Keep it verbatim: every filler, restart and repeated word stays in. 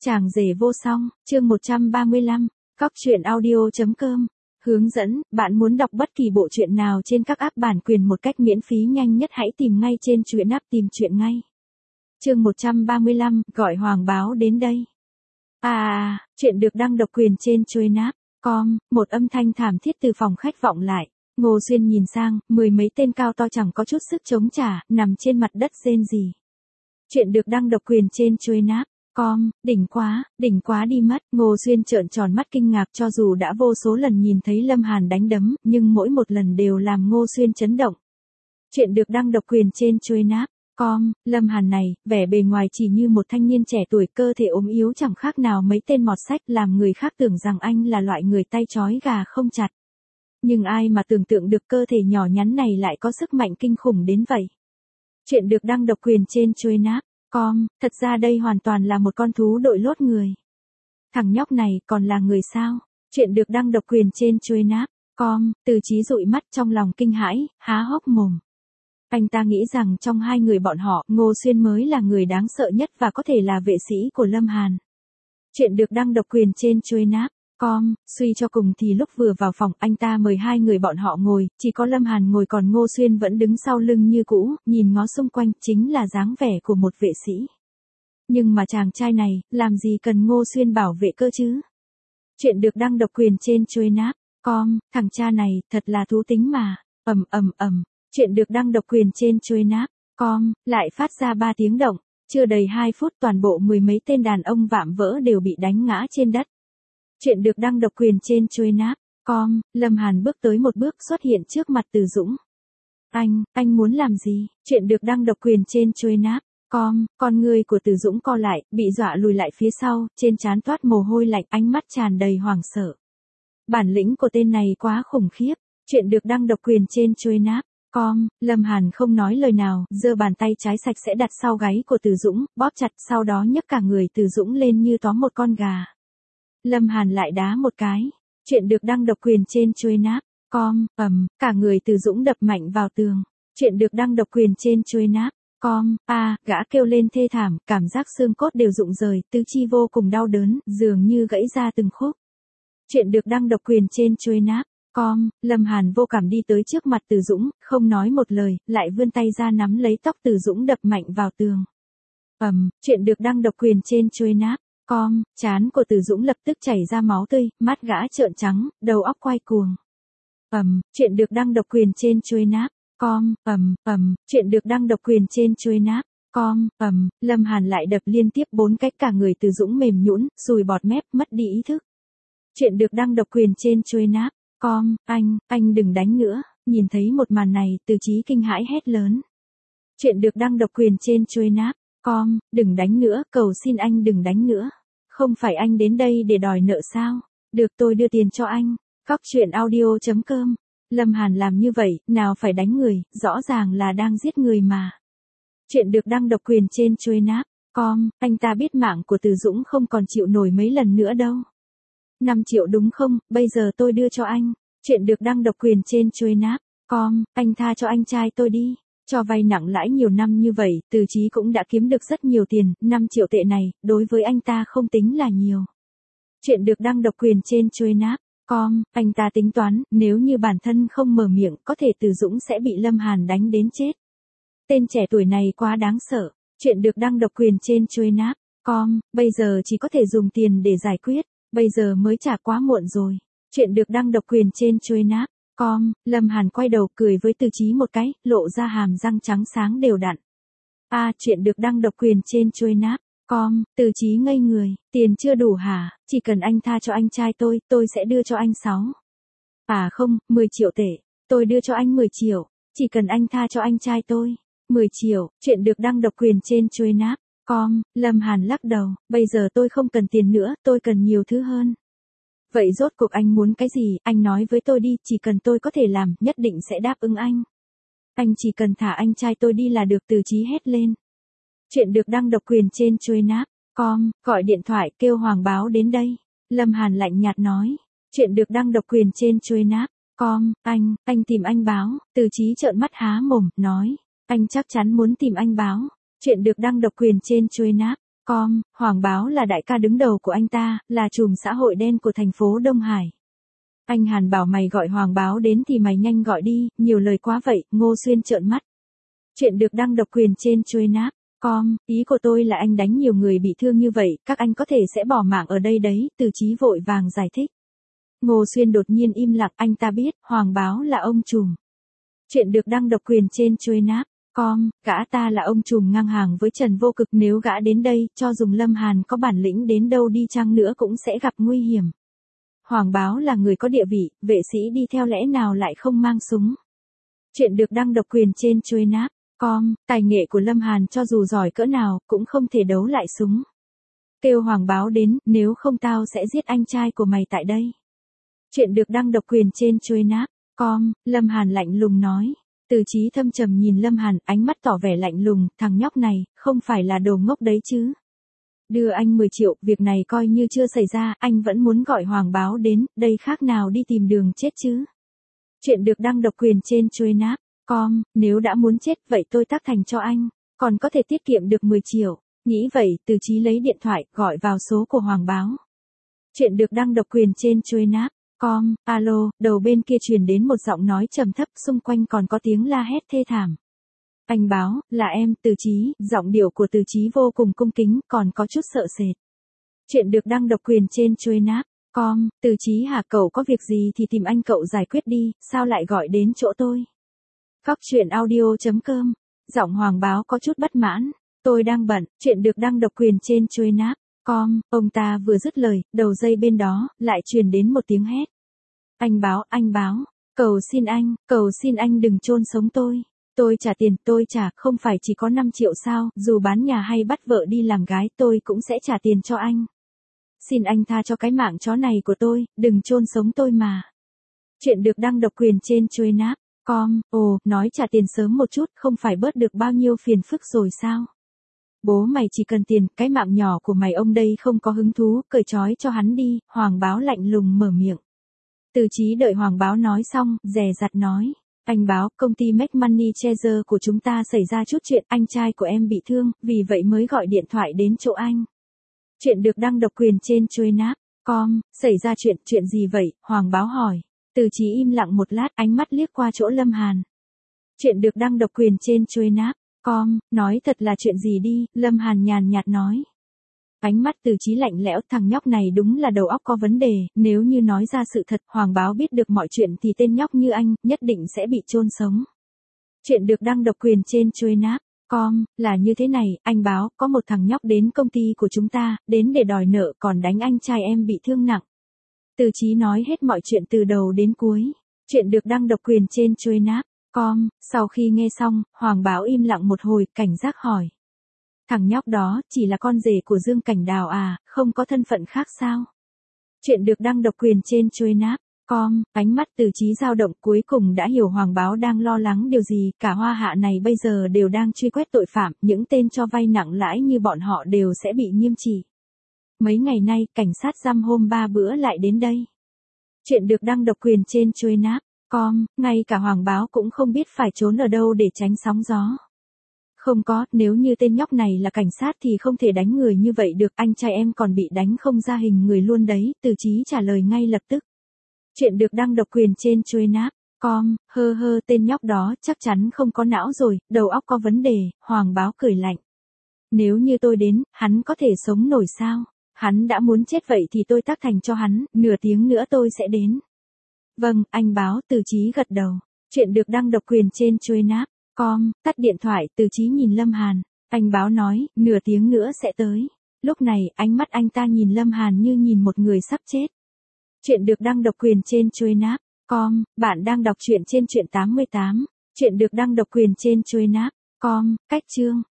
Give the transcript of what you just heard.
Chàng rể vô song, chương một trăm ba mươi lăm, cóc truyện audio chấm com. Hướng dẫn, bạn muốn đọc bất kỳ bộ truyện nào trên các app bản quyền một cách miễn phí nhanh nhất hãy tìm ngay trên truyện app tìm truyện ngay. Chương một trăm ba mươi lăm, gọi hoàng báo đến đây. À, chuyện được đăng độc quyền trên truyện app com, một âm thanh thảm thiết từ phòng khách vọng lại. Ngô Xuyên nhìn sang, mười mấy tên cao to chẳng có chút sức chống trả, nằm trên mặt đất rên rỉ. Chuyện được đăng độc quyền trên truyện app com, đỉnh quá, đỉnh quá đi mất. Ngô Xuyên trợn tròn mắt kinh ngạc, cho dù đã vô số lần nhìn thấy Lâm Hàn đánh đấm, nhưng mỗi một lần đều làm Ngô Xuyên chấn động. Chuyện được đăng độc quyền trên truyện app com, Lâm Hàn này, vẻ bề ngoài chỉ như một thanh niên trẻ tuổi, cơ thể ốm yếu chẳng khác nào mấy tên mọt sách, làm người khác tưởng rằng anh là loại người tay trói gà không chặt. Nhưng ai mà tưởng tượng được cơ thể nhỏ nhắn này lại có sức mạnh kinh khủng đến vậy. Chuyện được đăng độc quyền trên truyện app com, thật ra đây hoàn toàn là một con thú đội lốt người. Thằng nhóc này còn là người sao? Chuyện được đăng độc quyền trên truyện app com, Từ Chí dụi mắt trong lòng kinh hãi, há hốc mồm. Anh ta nghĩ rằng trong hai người bọn họ, Ngô Xuyên mới là người đáng sợ nhất và có thể là vệ sĩ của Lâm Hàn. Chuyện được đăng độc quyền trên truyện app com, suy cho cùng thì lúc vừa vào phòng, anh ta mời hai người bọn họ ngồi, chỉ có Lâm Hàn ngồi còn Ngô Xuyên vẫn đứng sau lưng như cũ, nhìn ngó xung quanh, chính là dáng vẻ của một vệ sĩ. Nhưng mà chàng trai này, làm gì cần Ngô Xuyên bảo vệ cơ chứ? Chuyện được đăng độc quyền trên truyện app com, thằng cha này, thật là thú tính mà, ầm ầm ầm. Chuyện được đăng độc quyền trên truyện app com, lại phát ra ba tiếng động, chưa đầy hai phút toàn bộ mười mấy tên đàn ông vạm vỡ đều bị đánh ngã trên đất. Chuyện được đăng độc quyền trên truyện app com, Lâm Hàn bước tới một bước xuất hiện trước mặt Từ Dũng. Anh, anh muốn làm gì? Chuyện được đăng độc quyền trên truyện app com, con người của Từ Dũng co lại, bị dọa lùi lại phía sau, trên trán toát mồ hôi lạnh, ánh mắt tràn đầy hoảng sợ. Bản lĩnh của tên này quá khủng khiếp. Chuyện được đăng độc quyền trên truyện app com, Lâm Hàn không nói lời nào, giơ bàn tay trái sạch sẽ đặt sau gáy của Từ Dũng, bóp chặt, sau đó nhấc cả người Từ Dũng lên như tóm một con gà. Lâm Hàn lại đá một cái. Chuyện được đăng độc quyền trên truyện app com, ầm, cả người Từ Dũng đập mạnh vào tường. Chuyện được đăng độc quyền trên truyện app com, a, à, gã kêu lên thê thảm, cảm giác xương cốt đều rụng rời, tứ chi vô cùng đau đớn, dường như gãy ra từng khúc. Chuyện được đăng độc quyền trên truyện app com, Lâm Hàn vô cảm đi tới trước mặt Từ Dũng, không nói một lời, lại vươn tay ra nắm lấy tóc Từ Dũng đập mạnh vào tường. Ầm, chuyện được đăng độc quyền trên truyện app com, trán của Từ Dũng lập tức chảy ra máu tươi, mắt gã trợn trắng, đầu óc quay cuồng. Ầm, chuyện được đăng độc quyền trên truyện app com, ầm, ầm, chuyện được đăng độc quyền trên truyện app com, ầm, Lâm Hàn lại đập liên tiếp bốn cái, cả người Từ Dũng mềm nhũn, sùi bọt mép, mất đi ý thức. Chuyện được đăng độc quyền trên truyện app com, anh, anh đừng đánh nữa. Nhìn thấy một màn này, Từ Chí kinh hãi hét lớn. Chuyện được đăng độc quyền trên truyện app com, đừng đánh nữa, cầu xin anh đừng đánh nữa. Không phải anh đến đây để đòi nợ sao? Được, tôi đưa tiền cho anh. Cóc truyện audio chấm com. Lâm Hàn làm như vậy, nào phải đánh người, rõ ràng là đang giết người mà. Chuyện được đăng độc quyền trên truyện app com, anh ta biết mạng của Từ Dũng không còn chịu nổi mấy lần nữa đâu. năm triệu đúng không, bây giờ tôi đưa cho anh. Chuyện được đăng độc quyền trên truyện app com, anh tha cho anh trai tôi đi. Cho vay nặng lãi nhiều năm như vậy, Từ Chí cũng đã kiếm được rất nhiều tiền, năm triệu tệ này, đối với anh ta không tính là nhiều. Chuyện được đăng độc quyền trên truyện app com, anh ta tính toán, nếu như bản thân không mở miệng, có thể Từ Dũng sẽ bị Lâm Hàn đánh đến chết. Tên trẻ tuổi này quá đáng sợ. Chuyện được đăng độc quyền trên truyện app com, bây giờ chỉ có thể dùng tiền để giải quyết, bây giờ mới trả quá muộn rồi. Chuyện được đăng độc quyền trên truyện app com, Lâm Hàn quay đầu cười với Từ Chí một cái, lộ ra hàm răng trắng sáng đều đặn. A, à, chuyện được đăng độc quyền trên truyện app com, Từ Chí ngây người, tiền chưa đủ hả? Chỉ cần anh tha cho anh trai tôi, tôi sẽ đưa cho anh sáu. À không, mười triệu tệ, tôi đưa cho anh mười triệu, chỉ cần anh tha cho anh trai tôi. mười triệu, chuyện được đăng độc quyền trên truyện app com, Lâm Hàn lắc đầu, bây giờ tôi không cần tiền nữa, tôi cần nhiều thứ hơn. Vậy rốt cuộc anh muốn cái gì, anh nói với tôi đi, chỉ cần tôi có thể làm, nhất định sẽ đáp ứng anh. Anh chỉ cần thả anh trai tôi đi là được, Từ Chí hét lên. Chuyện được đăng độc quyền trên truyện app com, gọi điện thoại kêu hoàng báo đến đây. Lâm Hàn lạnh nhạt nói. Chuyện được đăng độc quyền trên truyện app com, anh, anh tìm anh báo. Từ Chí trợn mắt há mồm, nói. Anh chắc chắn muốn tìm anh báo. Chuyện được đăng độc quyền trên truyện app Com, Hoàng Báo là đại ca đứng đầu của anh ta, là trùm xã hội đen của thành phố Đông Hải. Anh Hàn bảo mày gọi Hoàng Báo đến thì mày nhanh gọi đi, nhiều lời quá vậy, Ngô Xuyên trợn mắt. Chuyện được đăng độc quyền trên Truenapp chấm com, ý của tôi là anh đánh nhiều người bị thương như vậy, các anh có thể sẽ bỏ mạng ở đây đấy, Từ Chí vội vàng giải thích. Ngô Xuyên đột nhiên im lặng, anh ta biết, Hoàng Báo là ông trùm. Chuyện được đăng độc quyền trên Truenapp chấm com, gã ta là ông trùm ngang hàng với Trần Vô Cực, nếu gã đến đây, cho dùng Lâm Hàn có bản lĩnh đến đâu đi chăng nữa cũng sẽ gặp nguy hiểm. Hoàng Báo là người có địa vị, vệ sĩ đi theo lẽ nào lại không mang súng. Chuyện được đăng độc quyền trên Truenapp chấm com, tài nghệ của Lâm Hàn cho dù giỏi cỡ nào, cũng không thể đấu lại súng. Kêu Hoàng Báo đến, nếu không tao sẽ giết anh trai của mày tại đây. Chuyện được đăng độc quyền trên Truenapp chấm com, Lâm Hàn lạnh lùng nói. Từ Chí thâm trầm nhìn Lâm Hàn, ánh mắt tỏ vẻ lạnh lùng, thằng nhóc này, không phải là đồ ngốc đấy chứ. Đưa anh mười triệu, việc này coi như chưa xảy ra, anh vẫn muốn gọi Hoàng Báo đến, đây khác nào đi tìm đường chết chứ. Chuyện được đăng độc quyền trên Truenapp chấm com, nếu đã muốn chết, vậy tôi tác thành cho anh, còn có thể tiết kiệm được mười triệu. Nghĩ vậy, Từ Chí lấy điện thoại, gọi vào số của Hoàng Báo. Chuyện được đăng độc quyền trên Truenapp chấm com, alo, đầu bên kia truyền đến một giọng nói trầm thấp, xung quanh còn có tiếng la hét thê thảm. Anh Báo, là em, Từ Chí, giọng điệu của Từ Chí vô cùng cung kính, còn có chút sợ sệt. Chuyện được đăng độc quyền trên Truenapp chấm com, Từ Chí hả, cậu có việc gì thì tìm anh cậu giải quyết đi, sao lại gọi đến chỗ tôi? Cóc truyện audio chấm com, giọng Hoàng Báo có chút bất mãn, tôi đang bận. Chuyện được đăng độc quyền trên Truenapp chấm com, ông ta vừa dứt lời, đầu dây bên đó, lại truyền đến một tiếng hét. Anh Báo, anh Báo, cầu xin anh, cầu xin anh đừng chôn sống tôi. Tôi trả tiền, tôi trả, không phải chỉ có năm triệu sao, dù bán nhà hay bắt vợ đi làm gái, tôi cũng sẽ trả tiền cho anh. Xin anh tha cho cái mạng chó này của tôi, đừng chôn sống tôi mà. Chuyện được đăng độc quyền trên Truenapp chấm com, ồ, nói trả tiền sớm một chút, không phải bớt được bao nhiêu phiền phức rồi sao? Bố mày chỉ cần tiền, cái mạng nhỏ của mày ông đây không có hứng thú, cởi trói cho hắn đi, Hoàng Báo lạnh lùng mở miệng. Từ Chí đợi Hoàng Báo nói xong, dè dặt nói. Anh Báo, công ty Make Money Treasure của chúng ta xảy ra chút chuyện, anh trai của em bị thương, vì vậy mới gọi điện thoại đến chỗ anh. Chuyện được đăng độc quyền trên Truenapp chấm com, xảy ra chuyện, chuyện gì vậy, Hoàng Báo hỏi. Từ Chí im lặng một lát, ánh mắt liếc qua chỗ Lâm Hàn. Chuyện được đăng độc quyền trên Truenapp chấm com, nói thật là chuyện gì đi, Lâm Hàn nhàn nhạt nói. Ánh mắt Từ Chí lạnh lẽo, thằng nhóc này đúng là đầu óc có vấn đề, nếu như nói ra sự thật, Hoàng Báo biết được mọi chuyện thì tên nhóc như anh, nhất định sẽ bị chôn sống. Chuyện được đăng độc quyền trên Truenapp chấm com, là như thế này, anh Báo, có một thằng nhóc đến công ty của chúng ta, đến để đòi nợ còn đánh anh trai em bị thương nặng. Từ Chí nói hết mọi chuyện từ đầu đến cuối. Chuyện được đăng độc quyền trên Truenapp chấm com, sau khi nghe xong, Hoàng Báo im lặng một hồi, cảnh giác hỏi. Thằng nhóc đó, chỉ là con rể của Dương Cảnh Đào à, không có thân phận khác sao? Chuyện được đăng độc quyền trên Truenapp chấm com, ánh mắt Từ Chí dao động, cuối cùng đã hiểu Hoàng Báo đang lo lắng điều gì, cả Hoa Hạ này bây giờ đều đang truy quét tội phạm, những tên cho vay nặng lãi như bọn họ đều sẽ bị nghiêm trị. Mấy ngày nay, cảnh sát giam hôm ba bữa lại đến đây. Chuyện được đăng độc quyền trên Truenapp chấm com, ngay cả Hoàng Báo cũng không biết phải trốn ở đâu để tránh sóng gió. Không có, nếu như tên nhóc này là cảnh sát thì không thể đánh người như vậy được, anh trai em còn bị đánh không ra hình người luôn đấy, Từ Chí trả lời ngay lập tức. Chuyện được đăng độc quyền trên Truenapp chấm com, hơ hơ, tên nhóc đó chắc chắn không có não rồi, đầu óc có vấn đề, Hoàng Báo cười lạnh. Nếu như tôi đến, hắn có thể sống nổi sao? Hắn đã muốn chết vậy thì tôi tác thành cho hắn, nửa tiếng nữa tôi sẽ đến. Vâng, anh Báo, Từ Chí gật đầu. Chuyện được đăng độc quyền trên Truenapp chấm com, tắt điện thoại, Từ Chí nhìn Lâm Hàn. Anh Báo nói, nửa tiếng nữa sẽ tới. Lúc này, ánh mắt anh ta nhìn Lâm Hàn như nhìn một người sắp chết. Chuyện được đăng độc quyền trên Truenapp chấm com, bạn đang đọc truyện trên truyện tám mươi tám. Chuyện được đăng độc quyền trên Truenapp chấm com, cách chương.